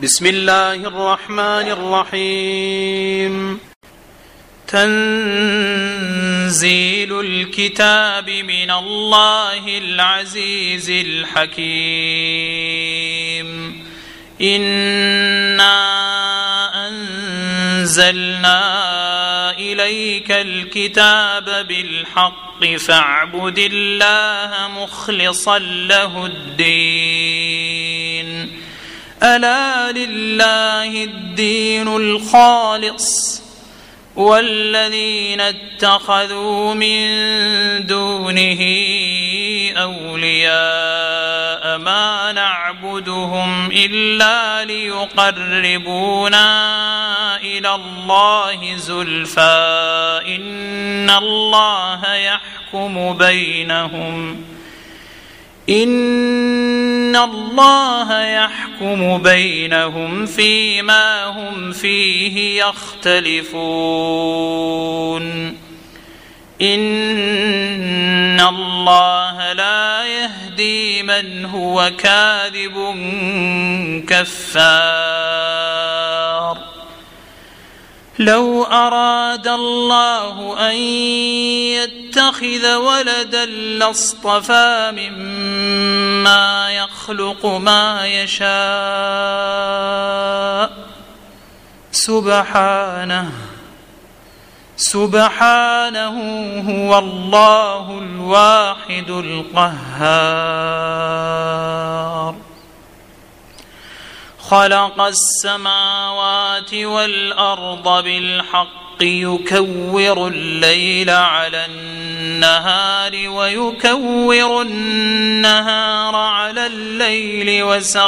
بسم الله الرحمن الرحيم. تنزيل الكتاب من الله العزيز الحكيم. إنا أنزلنا إليك الكتاب بالحق فاعبد الله مخلصا له الدين. ألا لله الدين الخالص والذين اتخذوا من دونه أولياء ما نعبدهم إلا ليقربونا إلى الله زلفى إن الله يحكم بينهم فيما هم فيه يختلفون. إن الله لا يهدي من هو كاذب كفار. لو أراد الله أن يتخذ ولدا لاصطفى مما يخلق ما يشاء سبحانه هو الله الواحد القهار. خلق السماوات والأرض بالحق يكور الليل على النهار ويكور النهار على الليل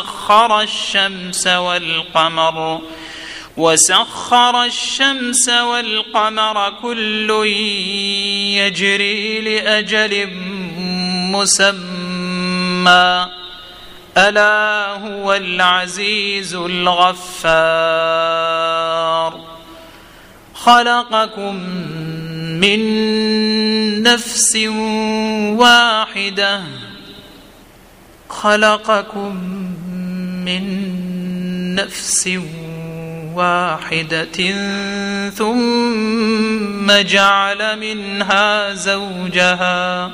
وسخر الشمس والقمر كل يجري لأجل مسمى ألا هو العزيز الغفار. خلقكم من نفس واحدة ثم جعل منها زوجها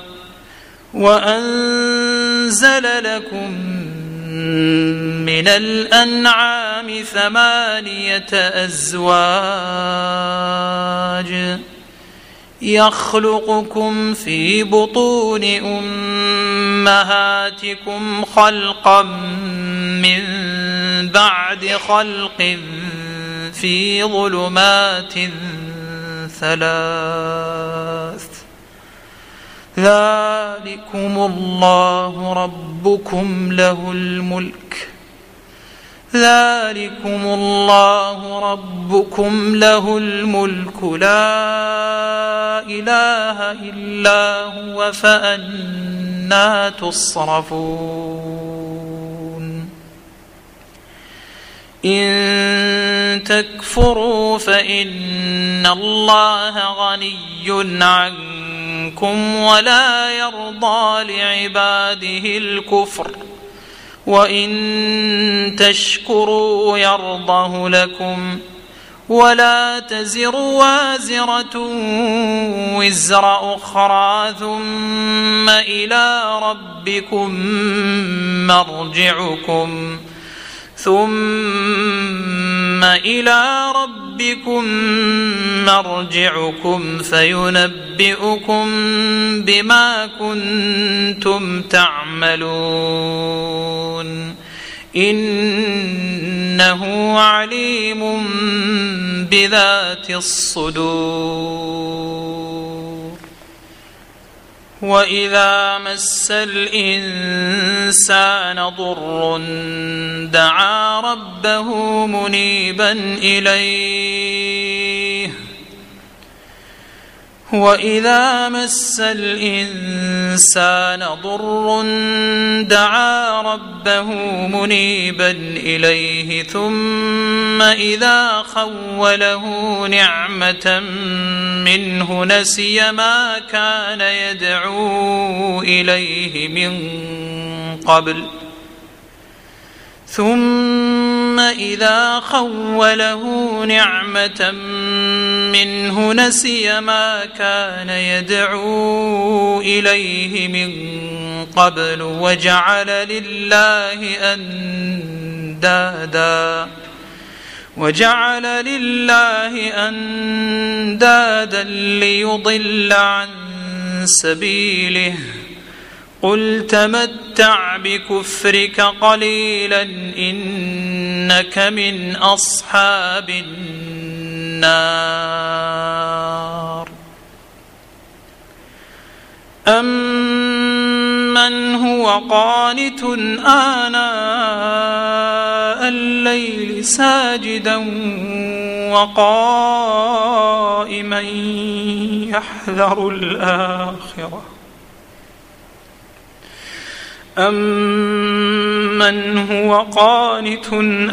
وأنزل لكم من الأنعام 8 أزواج يخلقكم في بطون أمهاتكم خلقا من بعد خلق في ظلمات 3. ذلكم الله ربكم له الملك لا إله إلا هو فأنى تصرفون. إن تكفروا فإن الله غني عنكم ولا يرضى لعباده الكفر وإن تشكروا يرضه لكم ولا تزر وازرة وزر أخرى ثم إلى ربكم مرجعكم فينبئكم بما كنتم تعملون. إنه عليم بذات الصدور. وإذا مس الإنسان ضر دعا ربه منيبا إليه ثم إذا خوله نعمة منه نسي ما كان يدعو إليه من قبل ثم إذا خوله نعمة منه نسي ما كان يدعو إليه من قبل وجعل لله أندادا ليضل عن سبيله قل تمتع بكفرك قليلا إنك من أصحاب النار أمن هو قانت آناء الليل ساجدا وقائما يحذر الآخرة أمن هو قانت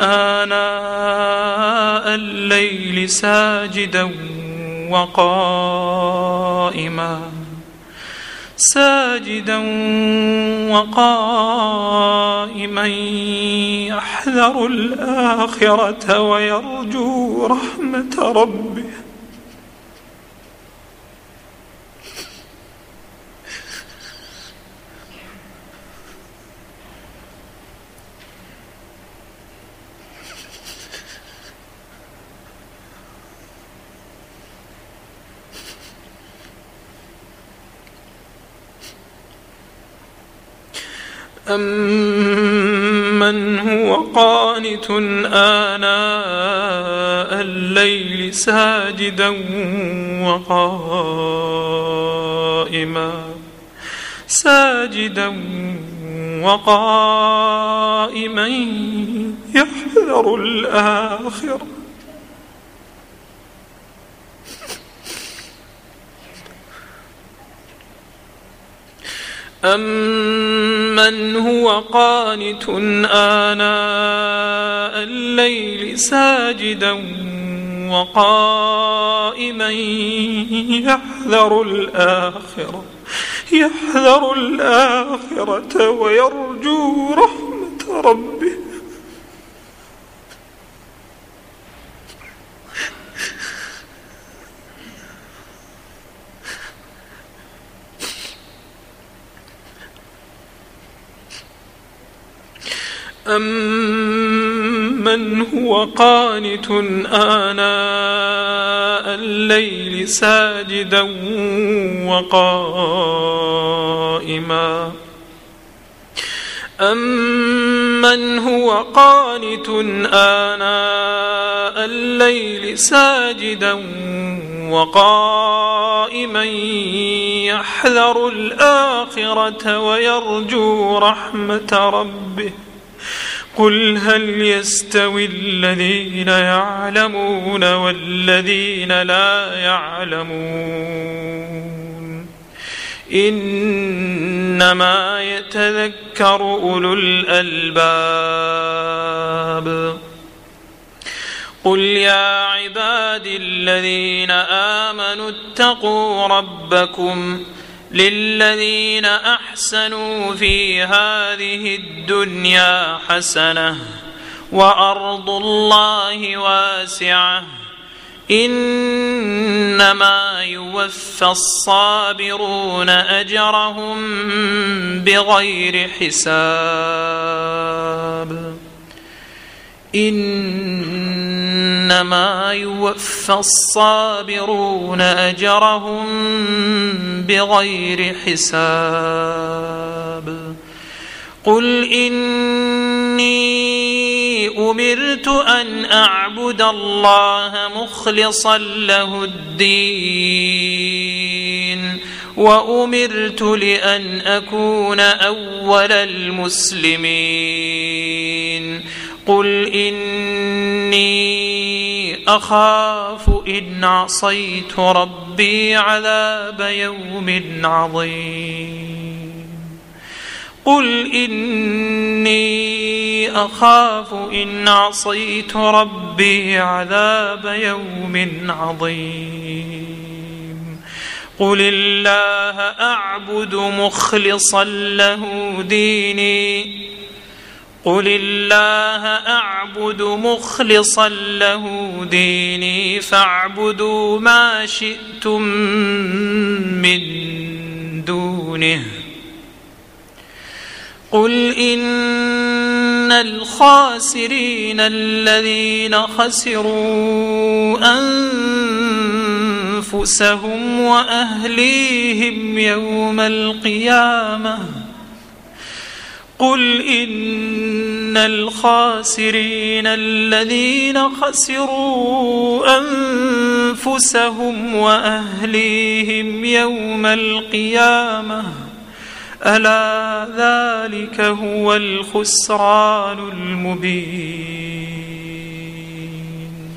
آناء الليل ساجدا وقائما يحذر الآخرة ويرجو رحمة ربه أمن هو قانت آناء الليل ساجدا وقائما يحذر الآخرة أمن هو قانت آناء الليل ساجدا وقائما يحذر الآخرة ويرجو رحمة ربه أمن هو قانت آناء الليل ساجدا وقائما يحذر الآخرة ويرجو رحمة ربه قل هل يستوي الذين يعلمون والذين لا يعلمون إنما يتذكر أولو الألباب قل يا عبادي الذين آمنوا اتقوا ربكم للذين أحسنوا في هذه الدنيا حسنة وأرض الله واسعة إنما يوفى الصابرون أجرهم بغير حساب إنما يوفى الصابرون أجرهم بغير حساب قل إني أمرت أن أعبد الله مخلصا له الدين وأمرت لأن أكون أول المسلمين قل إني أخاف إن عصيت ربي عذاب يوم عظيم قل إني أخاف إن عصيت ربي عذاب يوم عظيم قل الله أعبد مخلصا له ديني قل الله أعبد مخلصا له ديني فاعبدوا ما شئتم من دونه قل إن الخاسرين الذين خسروا أنفسهم وأهليهم يوم القيامة قل إن الخاسرين الذين خسروا أنفسهم وأهليهم يوم القيامة ألا ذلك هو الخسران المبين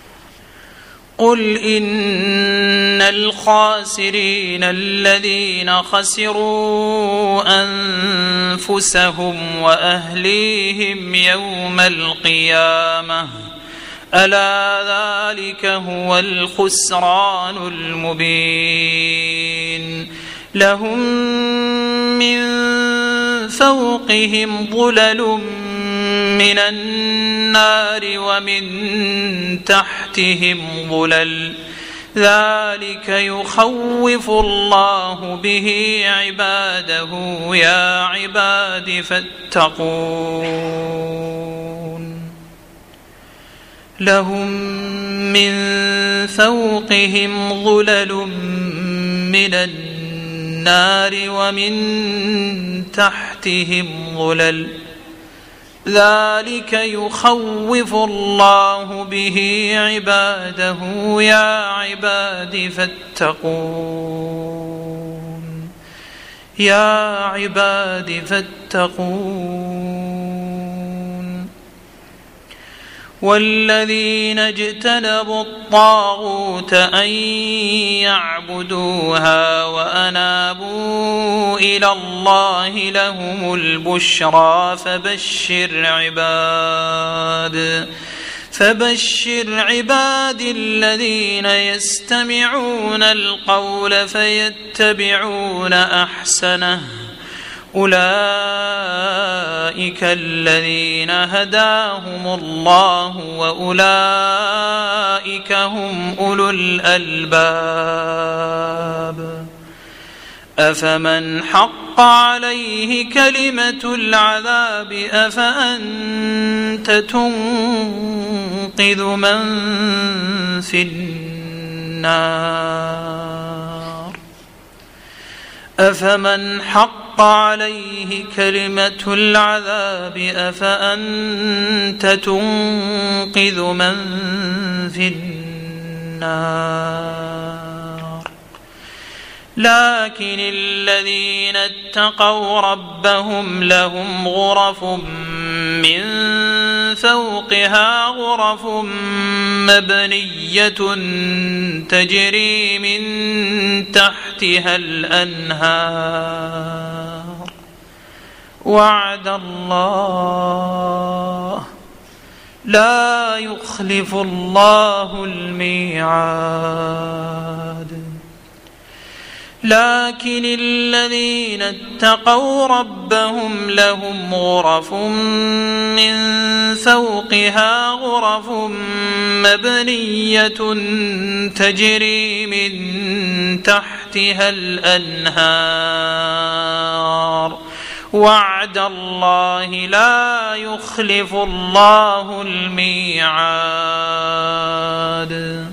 قل إن الخاسرين الذين خسروا أنفسهم وأهليهم يوم القيامة ألا ذلك هو الخسران المبين لهم من فوقهم ظلل من النار ومن تحتهم ظلل ذلك يخوف الله به عباده يا عباد فاتقون لهم من فوقهم ظلل من النار ومن تحتهم ظلل ذلك يخوف الله به عباده يا عباد فاتقون يا عباد فاتقون والذين اجتنبوا الطاغوت أن يعبدوها وأنابوا إلى الله لهم البشرى فبشر عباد الذين يستمعون القول فيتبعون أحسنه أولئك الذين هداهم الله وأولئك هم أولو الألباب أفمن حق عليه كلمة العذاب أفأنت تنقذ من في النار أفمن حق عليه كلمة العذاب أفأنت تنقذ من في النار لكن الذين اتقوا ربهم لهم غرف من فوقها غرف مبنية تجري من تحتها الأنهار وعد الله لا يخلف الله الميعاد لكن الذين اتقوا ربهم لهم غرف من فوقها غرف مبنية تجري من تحتها الأنهار وعد الله لا يخلف الله الميعاد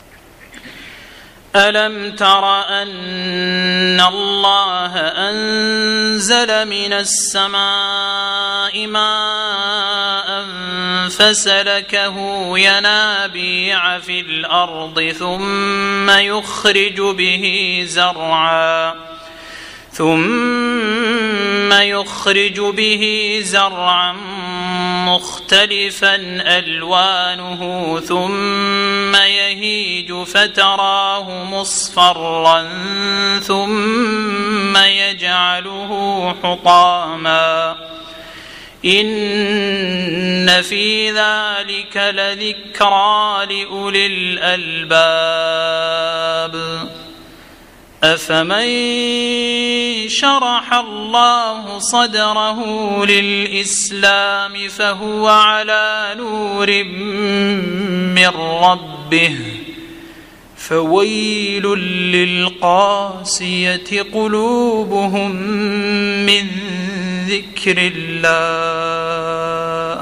ألم تر أن الله أنزل من السماء ماء فسلكه ينابيع في الأرض ثم يخرج به زرعا مختلفا ألوانه ثم يهيج فتراه مصفرا ثم يجعله حطاما إن في ذلك لذكرى لأولي الألباب أفمن شرح الله صدره للإسلام فهو على نور من ربه فويل للقاسية قلوبهم من ذكر الله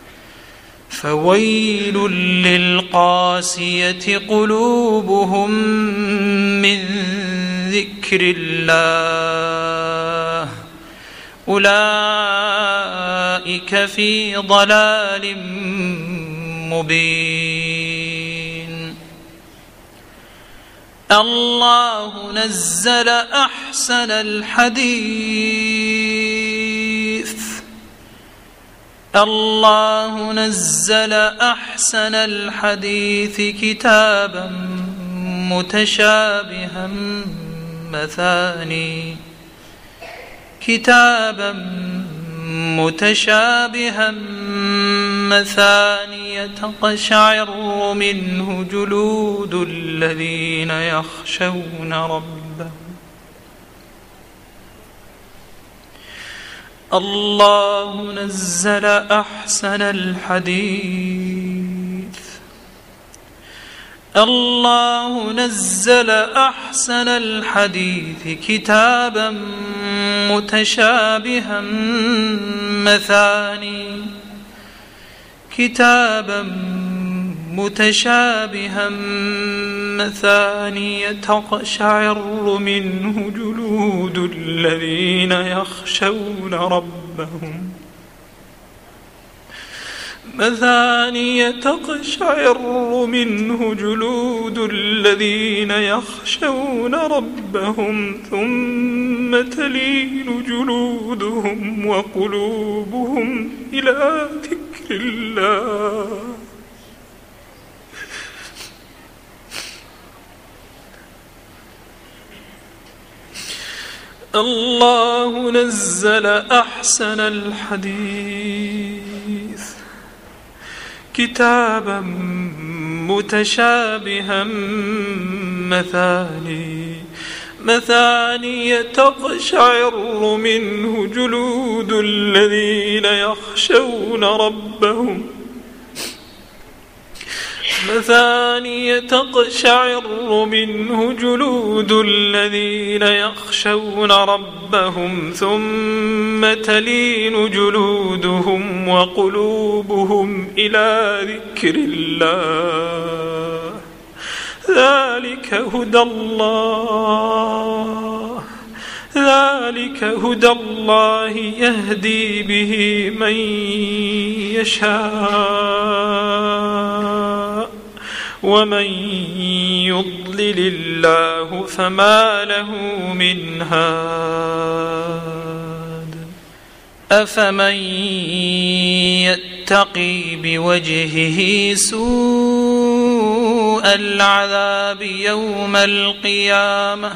فويل للقاسية قلوبهم من ذكر الله أولئك في ضلال مبين. الله نزل أحسن الحديث كتابا متشابها مثانية تقشعر منه جلود الذين يخشون ربهم. الله نزل أحسن الحديث كتابا متشابها مثانية تقشعر منه جلود الذين يخشون ربهم ثم تلين جلودهم وقلوبهم إلى ذكر الله. الله نزل أحسن الحديث كتابا متشابها مثانية تقشعر منه جلود الذين يخشون ربهم ثم تلين جلودهم وقلوبهم إلى ذكر الله. ذلك هدى الله يهدي به من يشاء ومن يضلل الله فما له من هاد. أفمن يتقي بوجهه سوء العذاب يوم القيامة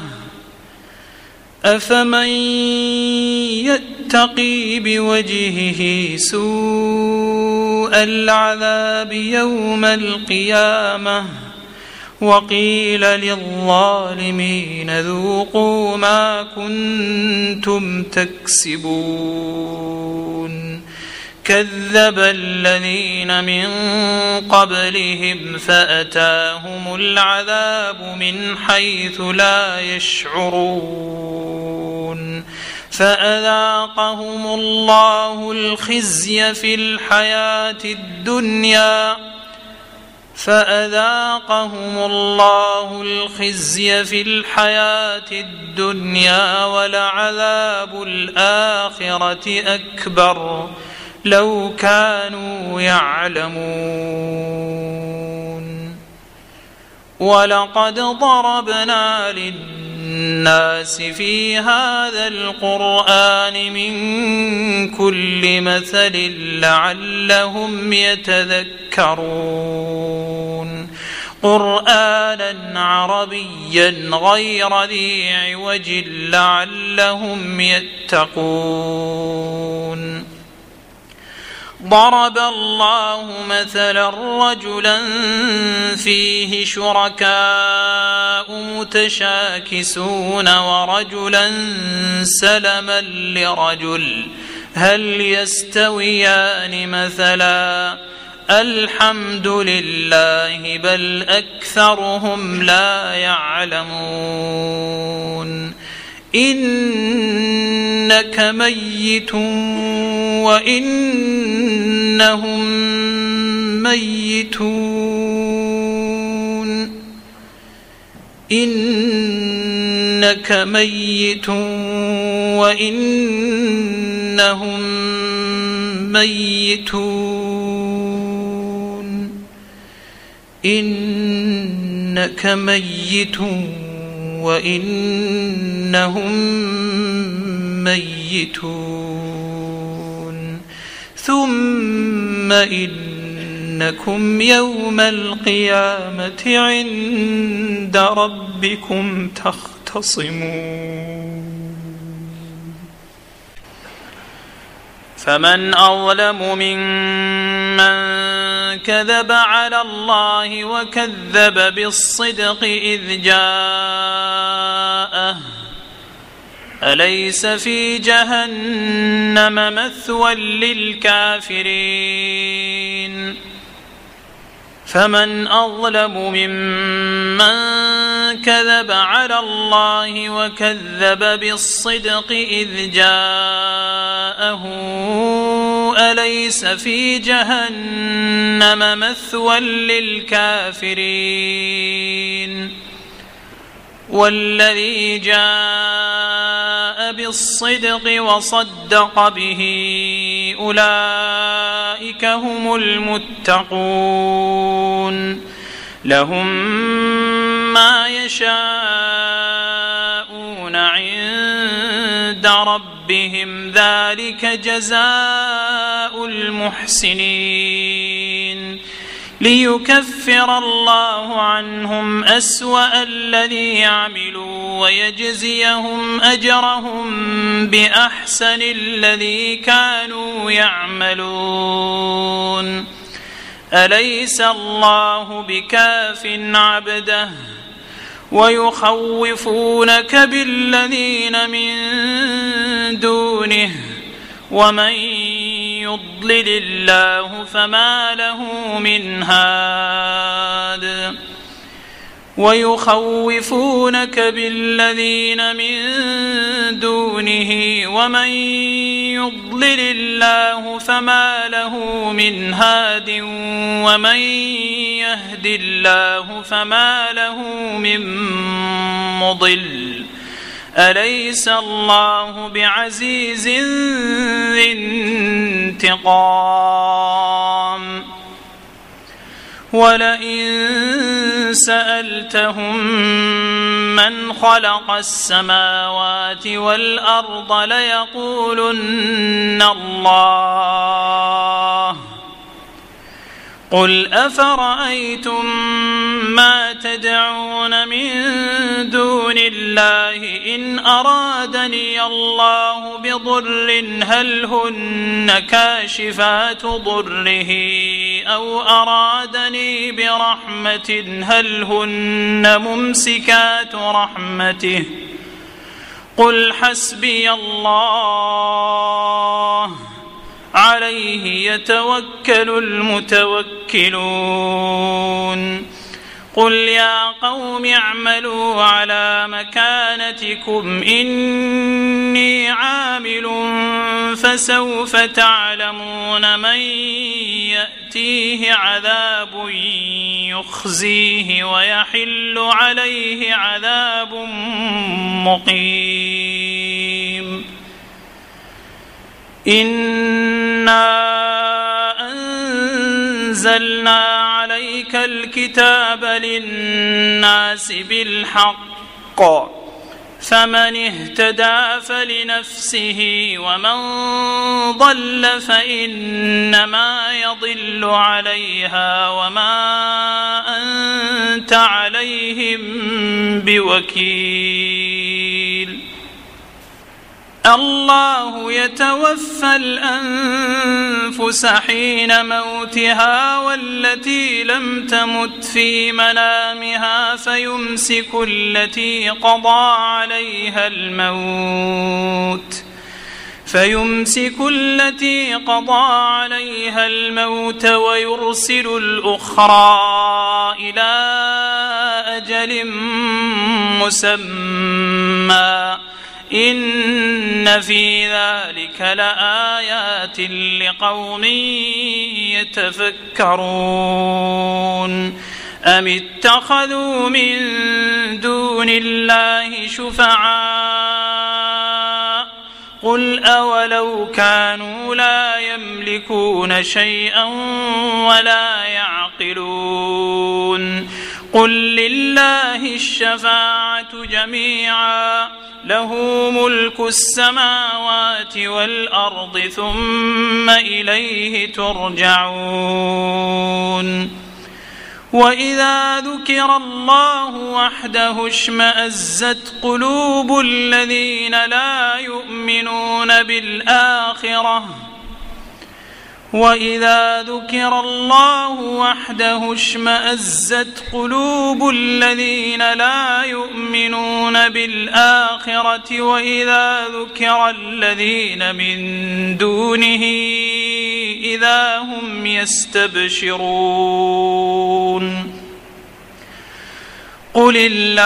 وقيل للظالمين ذوقوا ما كنتم تكسبون. كذب الذين من قبلهم فأتاهم العذاب من حيث لا يشعرون فأذاقهم الله الخزي في الحياة الدنيا ولعذاب الآخرة أكبر لو كانوا يعلمون. ولقد ضربنا للناس في هذا القرآن من كل مثل لعلهم يتذكرون. قرآنا عربيا غير ذي عوج لعلهم يتقون. ضرب الله مثلا رجلا فيه شركاء متشاكسون ورجلا سلما لرجل هل يستويان مثلا الحمد لله بل أكثرهم لا يعلمون إنك ميت وإنهم ميتون إنك ميت وإنهم ميتون إنك ميت وإنهم ميتون ثم إنكم يوم القيامة عند ربكم تختصمون فمن أظلم ممن كذب على الله وكذب بالصدق إذ جاءه أليس في جهنم مثوى للكافرين فمن أظلم ممن كذب على الله وكذب بالصدق إذ جاءه أليس في جهنم مثوى للكافرين والذي جاء بالصدق وصدق به أولئك هم المتقون لهم ما يشاءون عند ربهم ذلك جزاء المحسنين ليكفر الله عنهم أسوأ الذي عملوا ويجزيهم أجرهم بأحسن الذي كانوا يعملون أليس الله بكاف عبده ويخوفونك بالذين من دونه ومن يضلل الله فما له من هاد ويخوفونك بالذين من دونه ومن يضلل الله فما له من هاد ومن يهد الله فما له من مضل أليس الله بعزيز ذي انتقام ولئن سألتهم من خلق السماوات والأرض ليقولن الله قل أفرأيتم ما تدعون من دون الله إن أرادني الله بضر هل هن كاشفات ضره أو أرادني برحمة هل هن ممسكات رحمته قل حسبي الله عليه يتوكل المتوكلون قل يا قوم اعملوا على مكانتكم إني عامل فسوف تعلمون من يأتيه عذاب يخزيه ويحل عليه عذاب مقيم إنا أنزلنا عليك الكتاب للناس بالحق فمن اهتدى فلنفسه ومن ضل فإنما يضل عليها وما أنت عليهم بوكيل الله يتوفى الأنفس حين موتها والتي لم تمت في منامها فيمسك التي قضى عليها الموت ويرسل الأخرى إلى أجل مسمى إن في ذلك لآيات لقوم يتفكرون أم اتخذوا من دون الله شفعاء قل أولو كانوا لا يملكون شيئا ولا يعقلون قل لله الشفاعة جميعا له ملك السماوات والأرض ثم إليه ترجعون وإذا ذكر الله وحده اشمأزت قلوب الذين لا يؤمنون بالآخرة وإذا ذكر الله وحده اشمأزت قلوب الذين لا يؤمنون بالآخرة وإذا ذكر الذين من دونه إذا هم يستبشرون قل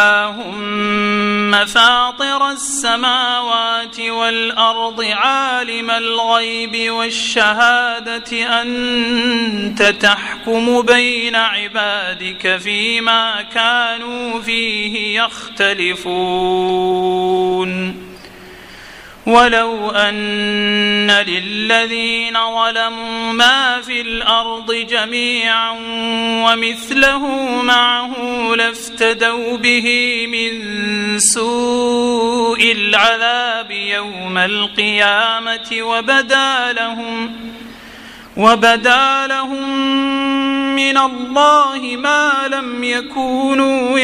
اللهم فاطر السماوات والأرض عالم الغيب والشهادة أنت تحكم بين عبادك فيما كانوا فيه يختلفون ولو أن للذين ظلموا ما في الأرض جميعا ومثله معه لافتدوا به من سوء العذاب يوم القيامة وبدا لهم من الله ما لم يكونوا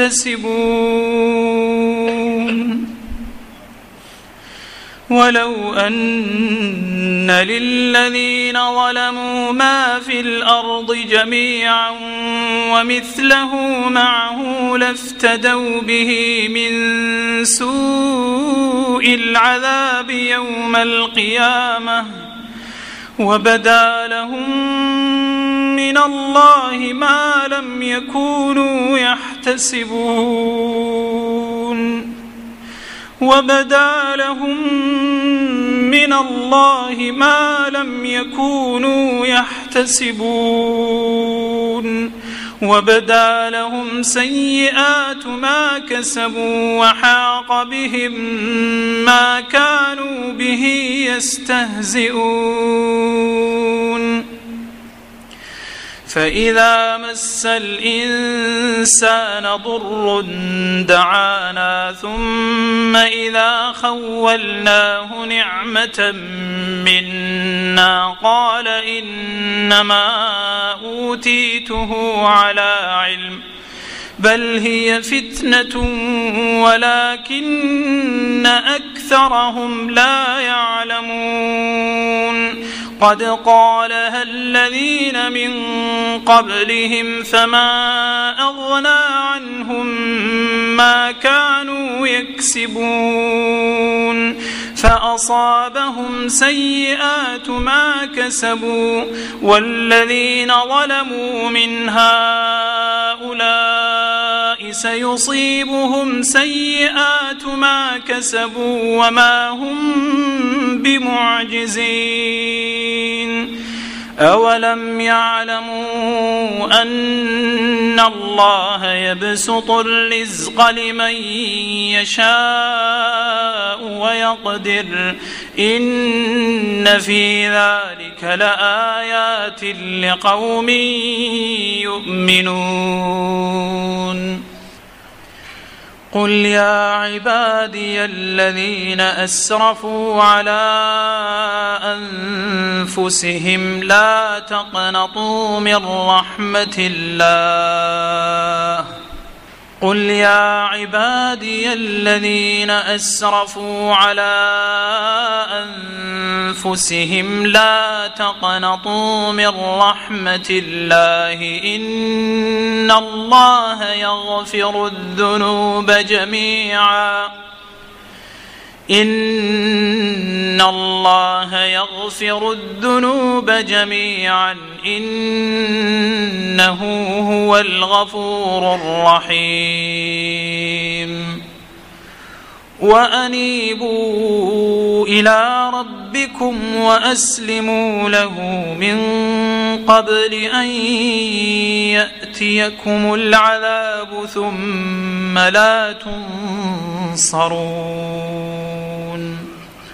يحتسبون ولو أن للذين ظلموا ما في الأرض جميعا ومثله معه لافتدوا به من سوء العذاب يوم القيامة وبدا لهم من الله ما لم يكونوا يحتسبون وبدا لهم من الله ما لم يكونوا يحتسبون وبدا لهم سيئات ما كسبوا وحاق بهم ما كانوا به يستهزئون فإذا مس الإنسان ضر دعانا ثم إذا خولناه نعمة منا قال إنما أوتيته على علم بل هي فتنة ولكن أكثرهم لا يعلمون قد قالها الذين من قبلهم فما أغنى عنهم ما كانوا يكسبون فأصابهم سيئات ما كسبوا والذين ظلموا من هؤلاء سيصيبهم سيئات ما كسبوا وما هم بمعجزين أولم يعلموا أن الله يبسط الرزق لمن يشاء ويقدر إن في ذلك لآيات لقوم يؤمنون قل يا عبادي الذين أسرفوا على أنفسهم لا تقنطوا من رحمة الله قل يا عبادي الذين أسرفوا على أنفسهم لا تقنطوا من رحمة الله إن الله يغفر الذنوب جميعا إنه هو الغفور الرحيم وأنيبوا إلى ربكم وأسلموا له من قبل أن يأتيكم العذاب ثم لا تنصرون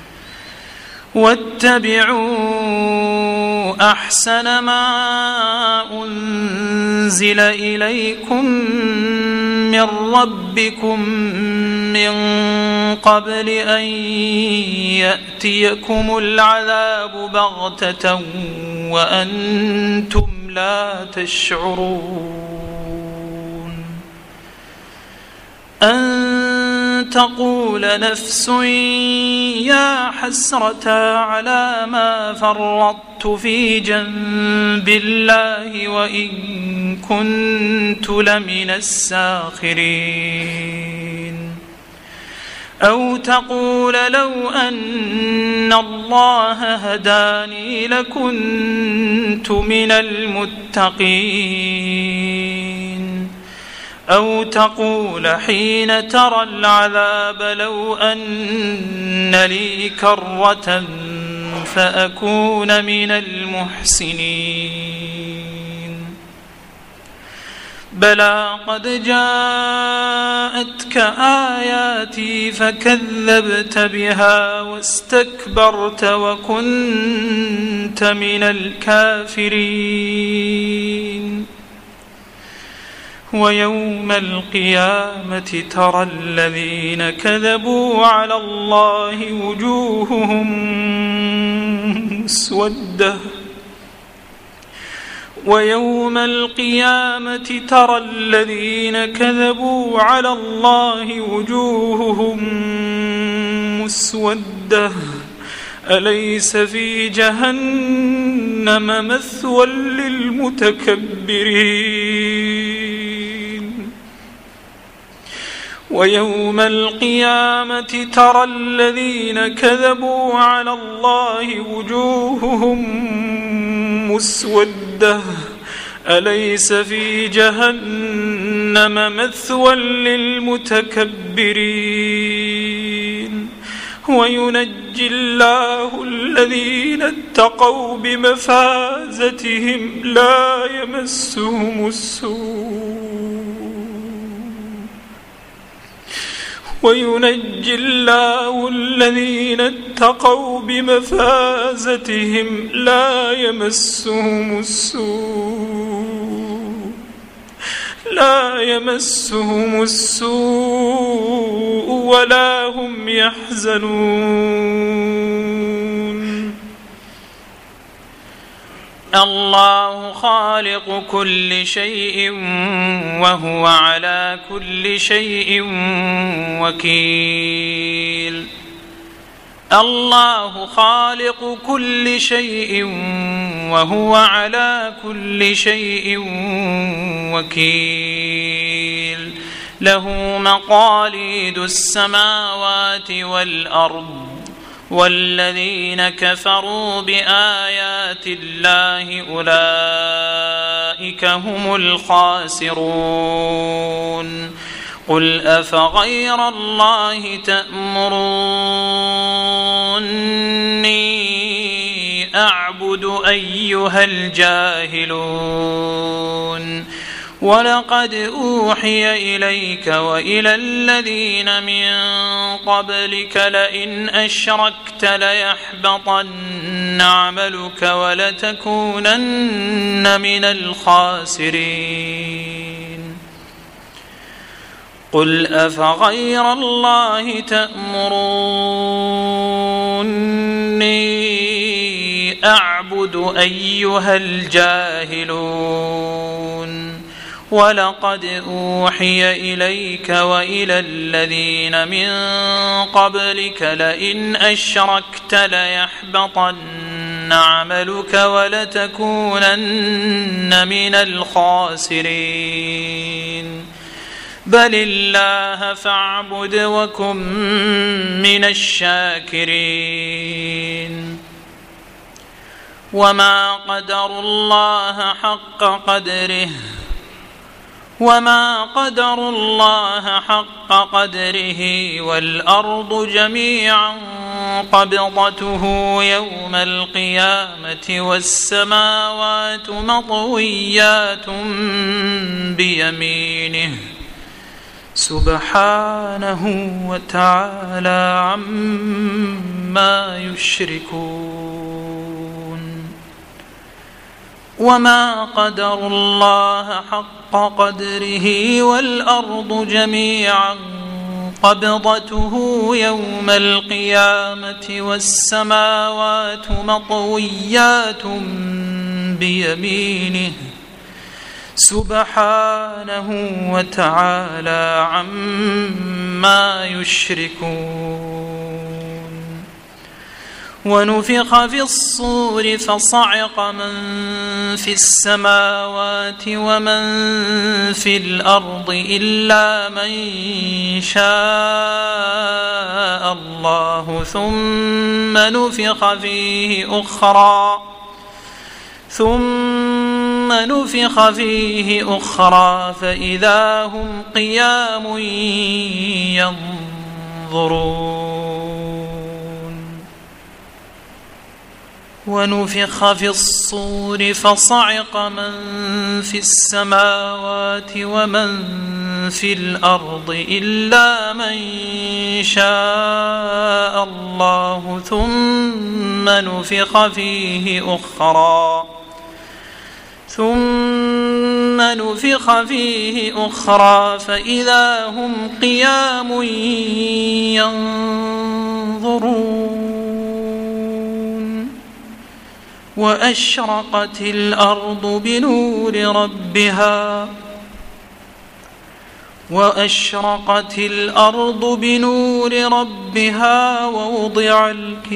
واتبعوا أحسن ما أنزل إليكم من ربكم من قبل أن يأتيكم العذاب بغتة وأنتم لا تشعرون أن تقول نفس يا حسرة على ما فرطت في جنب الله وإن كنت لمن الساخرين أو تقول لو أن الله هداني لكنت من المتقين أو تقول حين ترى العذاب لو أن لي كرة فأكون من المحسنين بلى قد جاءتك آياتي فكذبت بها واستكبرت وكنت من الكافرين ويوم القيامة ترى الذين كذبوا على الله وجوههم مسودة ويوم القيامة ترى الذين كذبوا على الله وجوههم مسودة أليس في جهنم مثوى للمتكبرين ويوم القيامة ترى الذين كذبوا على الله وجوههم مسودة أليس في جهنم مثوى للمتكبرين وينجي الله الذين اتقوا بمفازتهم لا يمسهم السوء وينجي الله الذين اتقوا بمفازتهم لا يمسهم السوء ولا هم يحزنون الله خالق كل شيء وهو على كل شيء وكيل الله خالق كل شيء وهو على كل شيء وكيل له مقاليد السماوات والأرض والذين كفروا بآيات الله أولئك هم الخاسرون قل أفغير الله تأمروني أعبد أيها الجاهلون ولقد أوحي إليك وإلى الذين من قبلك لئن أشركت ليحبطن عملك ولتكونن من الخاسرين قل أفغير الله تأمروني أعبد أيها الجاهلون ولقد أوحي إليك وإلى الذين من قبلك لئن أشركت ليحبطن عملك ولتكونن من الخاسرين بل الله فاعبد وكن من الشاكرين وما قدروا الله حق قدره والأرض جميعا قبضته يوم القيامة والسماوات مطويات بيمينه سبحانه وتعالى عما يشركون وما قدروا الله حق قدره والأرض جميعا قبضته يوم القيامة والسماوات مطويات بيمينه سبحانه وتعالى عما يشركون ونفخ في الصور فصعق من في السماوات ومن في الأرض إلا من شاء الله ثم نفخ فيه أخرى فإذا هم قيام ينظرون ونفخ في الصور فصعق من في السماوات ومن في الأرض إلا من شاء الله ثم نفخ فيه أخرى فإذا هم قيام ينظرون وأشرقت الأرض بنور ربها ووضع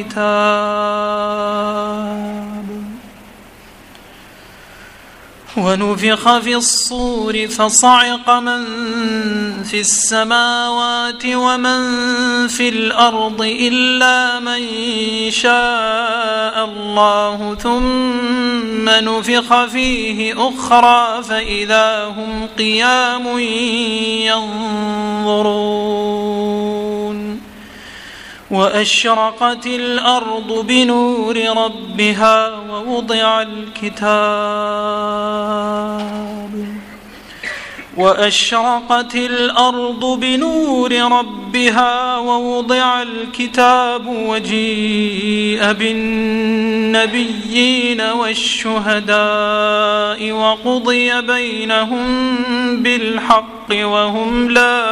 الكتاب ونفخ في الصور فصعق من في السماوات ومن في الأرض إلا من شاء الله ثم نفخ فيه أخرى فإذا هم قيام ينظرون وأشرقت الأرض بنور ربها ووضع الكتاب وجيء بالنبيين والشهداء وقضي بينهم بالحق وهم لا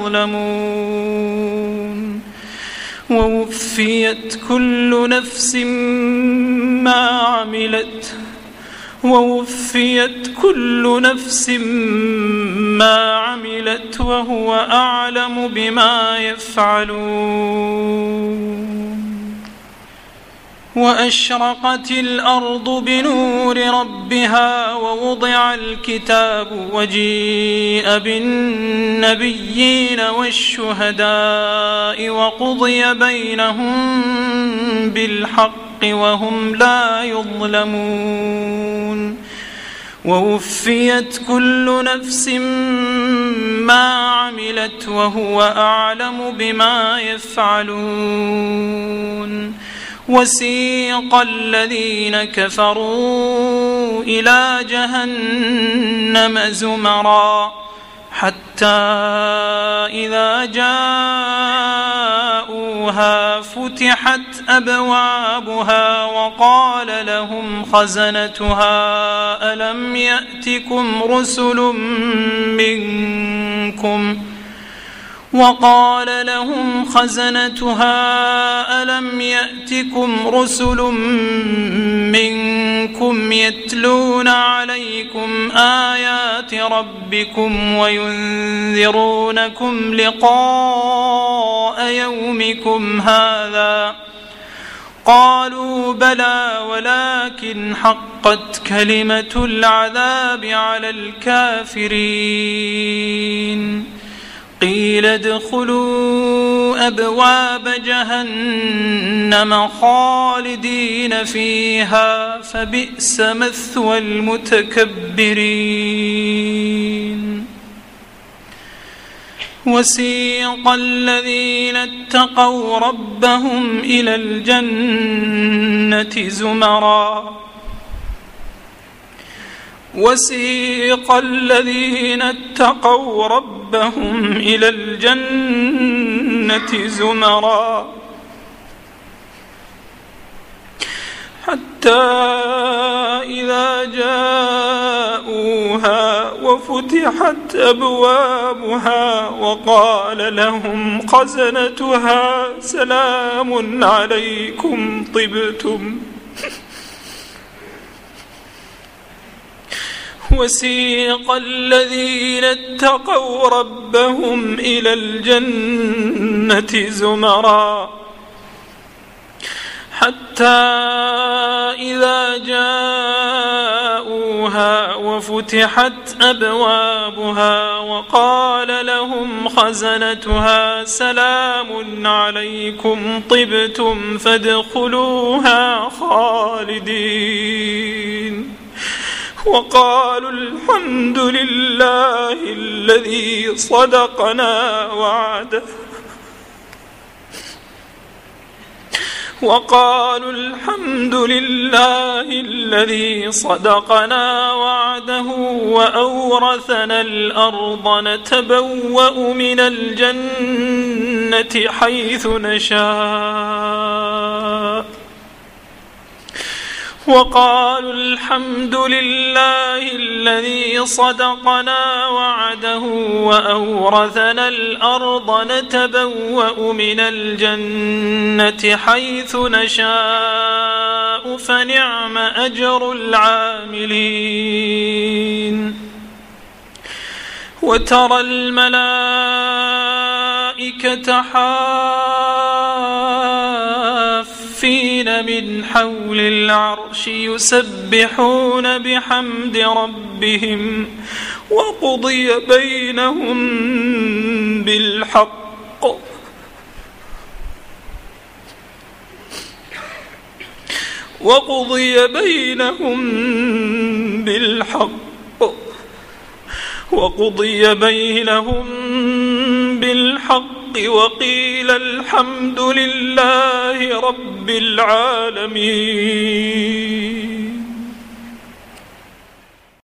يظلمون ووفيت كل نفس ما عملت وهو أعلم بما يفعلون وأشرقت الأرض بنور ربها ووضع الكتاب وجيء بالنبيين والشهداء وقضي بينهم بالحق وهم لا يظلمون ووفيت كل نفس ما عملت وهو أعلم بما يفعلون وسيق الذين كفروا إلى جهنم زمرا حتى إذا جاءوها فتحت أبوابها وقال لهم خزنتها ألم يأتكم رسل منكم يتلون عليكم آيات آيات ربكم وينذرونكم لقاء يومكم هذا؟ قالوا بلى ولكن حقت كلمة العذاب على الكافرين. قيل ادخلوا أبواب جهنم خالدين فيها فبئس مثوى المتكبرين. وسيق الذين اتقوا ربهم إلى الجنة زمرًا وسيق الذين اتقوا ربهم إلى الجنة زمرًا حتى إذا جاءوها وفتحت أبوابها وقال لهم خزنتها سلام عليكم طبتم. وسيق الذين اتقوا ربهم إلى الجنة زمرًا حتى إذا جاءوها وفتحت أبوابها وقال لهم خزنتها سلام عليكم طبتم فادخلوها خالدين. وقالوا الحمد لله الذي صدقنا وعده وقالوا الحمد لله الذي صدقنا وعده وأورثنا الأرض نتبوأ من الجنة حيث نشاء. وقالوا الحمد لله الذي صدقنا وعده وأورثنا الأرض نتبوأ من الجنة حيث نشاء فنعم أجر العاملين. وترى الملائكة حافين من حول العرش يسبحون بحمد ربهم وقضي بينهم بالحق وقيل الحمد لله رب العالمين.